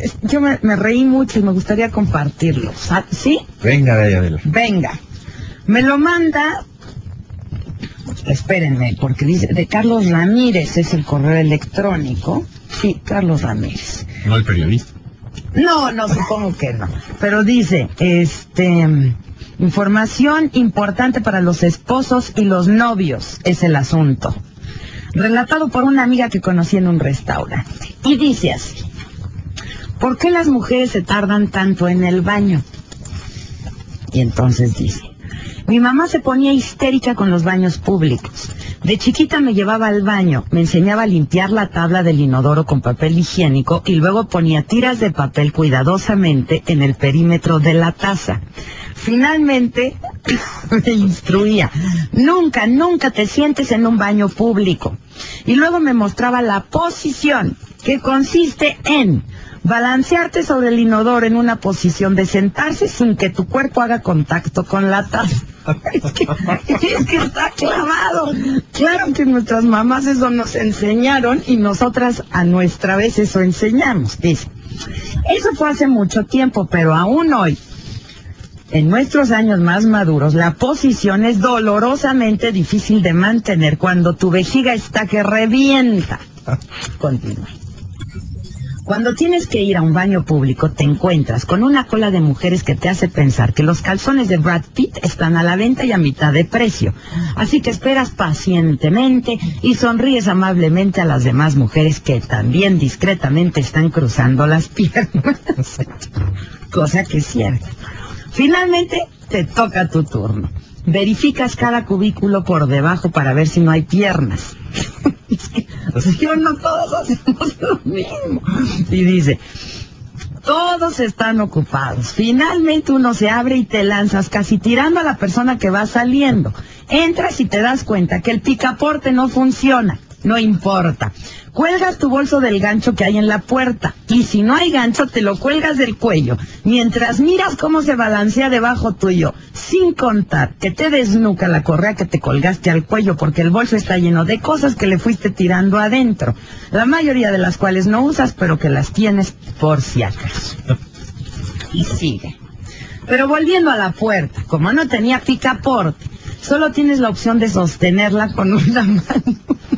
me reí mucho y me gustaría compartirlo. ¿Sí? Venga, de ahí, Adela. Venga. Me lo manda... Espérenme, porque dice... De Carlos Ramírez es el correo electrónico. Sí, Carlos Ramírez. No el periodista. No, supongo que no. Pero dice, información importante para los esposos y los novios es el asunto. Relatado por una amiga que conocí en un restaurante. Y dice así: ¿por qué las mujeres se tardan tanto en el baño? Y entonces dice: mi mamá se ponía histérica con los baños públicos. De chiquita me llevaba al baño, me enseñaba a limpiar la tabla del inodoro con papel higiénico y luego ponía tiras de papel cuidadosamente en el perímetro de la taza. Finalmente me instruía: nunca te sientes en un baño público. Y luego me mostraba la posición, que consiste en balancearte sobre el inodoro en una posición de sentarse sin que tu cuerpo haga contacto con la taza. Es que está clavado. Claro que nuestras mamás eso nos enseñaron y nosotras a nuestra vez eso enseñamos. Dice, eso fue hace mucho tiempo, pero aún hoy, en nuestros años más maduros, la posición es dolorosamente difícil de mantener cuando tu vejiga está que revienta. Continúa. Cuando tienes que ir a un baño público, te encuentras con una cola de mujeres que te hace pensar que los calzones de Brad Pitt están a la venta y a mitad de precio. Así que esperas pacientemente y sonríes amablemente a las demás mujeres que también discretamente están cruzando las piernas. Cosa que es cierta. Finalmente, te toca tu turno. Verificas cada cubículo por debajo para ver si no hay piernas. Yo no, todos hacemos lo mismo. Y dice, todos están ocupados. Finalmente uno se abre y te lanzas casi tirando a la persona que va saliendo. Entras y te das cuenta que el picaporte no funciona. No importa. Cuelgas tu bolso del gancho que hay en la puerta. Y si no hay gancho, te lo cuelgas del cuello. Mientras miras cómo se balancea debajo tuyo. Sin contar que te desnuca la correa que te colgaste al cuello porque el bolso está lleno de cosas que le fuiste tirando adentro. La mayoría de las cuales no usas, pero que las tienes por si acaso. Y sigue. Pero volviendo a la puerta, como no tenía picaporte, solo tienes la opción de sostenerla con una mano.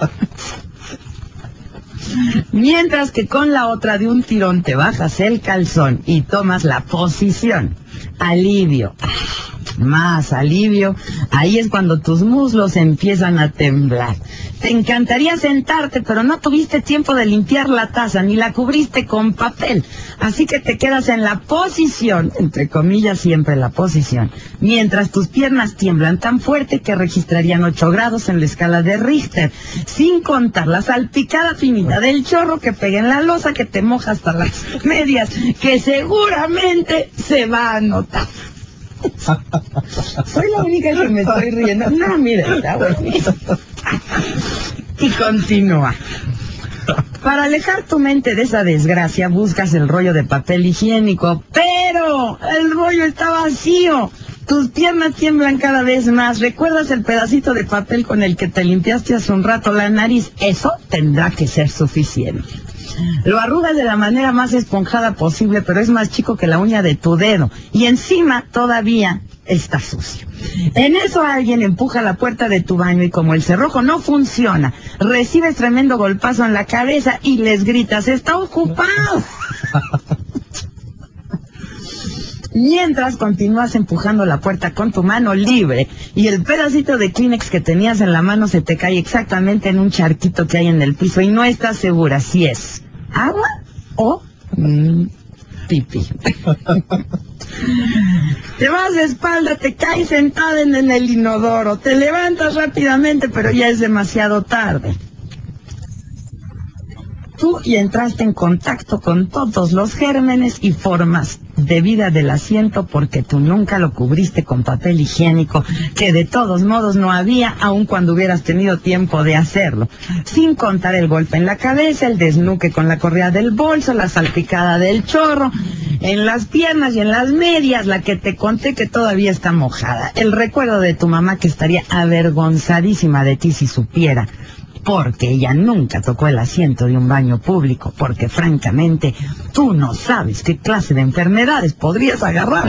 Mientras que con la otra de un tirón te bajas el calzón y tomas la posición. Alivio. Más alivio. Ahí es cuando tus muslos empiezan a temblar. Te encantaría sentarte, pero no tuviste tiempo de limpiar la taza, ni la cubriste con papel. Así que te quedas en la posición, entre comillas siempre la posición, mientras tus piernas tiemblan tan fuerte que registrarían 8 grados en la escala de Richter, sin contar la salpicada finita del chorro que pega en la losa que te moja hasta las medias, que seguramente se va a notar. Soy la única que me estoy riendo. No, mira, está buenísimo. Y continúa. Para alejar tu mente de esa desgracia, buscas el rollo de papel higiénico, pero el rollo está vacío. Tus piernas tiemblan cada vez más. ¿Recuerdas el pedacito de papel con el que te limpiaste hace un rato la nariz? Eso tendrá que ser suficiente. Lo arrugas de la manera más esponjada posible, pero es más chico que la uña de tu dedo. Y encima todavía está sucio. En eso alguien empuja la puerta de tu baño y como el cerrojo no funciona, recibes tremendo golpazo en la cabeza y les gritas, ¡está ocupado! Mientras continúas empujando la puerta con tu mano libre y el pedacito de Kleenex que tenías en la mano se te cae exactamente en un charquito que hay en el piso y no estás segura si es agua o pipí. Te vas de espalda, te caes sentada en el inodoro, te levantas rápidamente pero ya es demasiado tarde. Tú ya entraste en contacto con todos los gérmenes y formas de vida del asiento porque tú nunca lo cubriste con papel higiénico, que de todos modos no había, aun cuando hubieras tenido tiempo de hacerlo. Sin contar el golpe en la cabeza, el desnuque con la correa del bolso, la salpicada del chorro, en las piernas y en las medias, la que te conté que todavía está mojada. El recuerdo de tu mamá que estaría avergonzadísima de ti si supiera porque ella nunca tocó el asiento de un baño público, porque francamente tú no sabes qué clase de enfermedades podrías agarrar.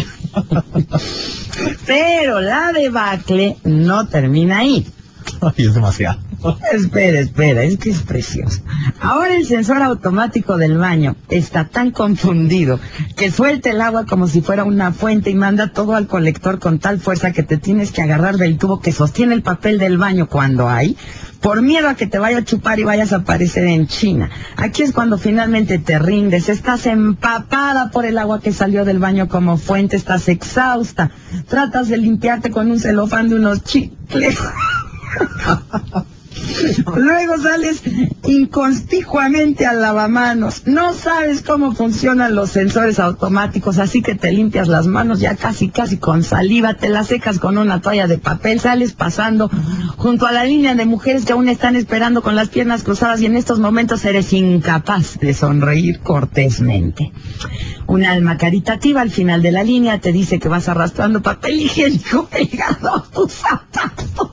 Pero la debacle no termina ahí. Ay, es demasiado. Espera, es que es precioso. Ahora el sensor automático del baño está tan confundido que suelta el agua como si fuera una fuente y manda todo al colector con tal fuerza que te tienes que agarrar del tubo que sostiene el papel del baño cuando hay, por miedo a que te vaya a chupar y vayas a aparecer en China. Aquí es cuando finalmente te rindes, estás empapada por el agua que salió del baño como fuente, estás exhausta, tratas de limpiarte con un celofán de unos chicles. Luego sales inconspicuamente al lavamanos. No sabes cómo funcionan los sensores automáticos, así que te limpias las manos ya casi con saliva, te las secas con una toalla de papel, sales pasando junto a la línea de mujeres que aún están esperando con las piernas cruzadas y en estos momentos eres incapaz de sonreír cortésmente. Un alma caritativa al final de la línea te dice que vas arrastrando papel higiénico pegado a tus zapatos.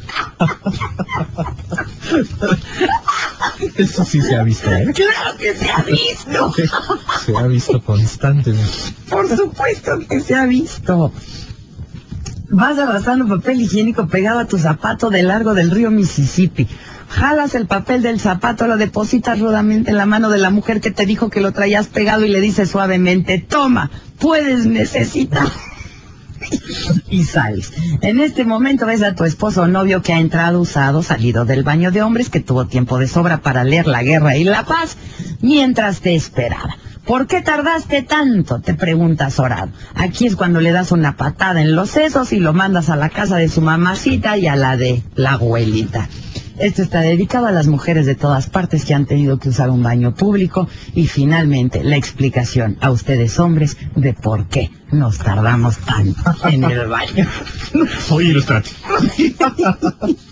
Eso sí se ha visto, ¿eh? ¡Claro que se ha visto! Se ha visto constantemente. Por supuesto que se ha visto. Vas arrastrando papel higiénico pegado a tu zapato de largo del río Mississippi. Jalas el papel del zapato, lo depositas rudamente en la mano de la mujer que te dijo que lo traías pegado y le dices suavemente, toma, puedes necesitar. Y sales. En este momento ves a tu esposo o novio que ha entrado usado, salido del baño de hombres, que tuvo tiempo de sobra para leer La Guerra y la Paz, mientras te esperaba. ¿Por qué tardaste tanto?, te preguntas orado. Aquí es cuando le das una patada en los sesos y lo mandas a la casa de su mamacita y a la de la abuelita. Esto está dedicado a las mujeres de todas partes que han tenido que usar un baño público y finalmente la explicación a ustedes hombres de por qué nos tardamos tanto en el baño. Oye, ilustrate.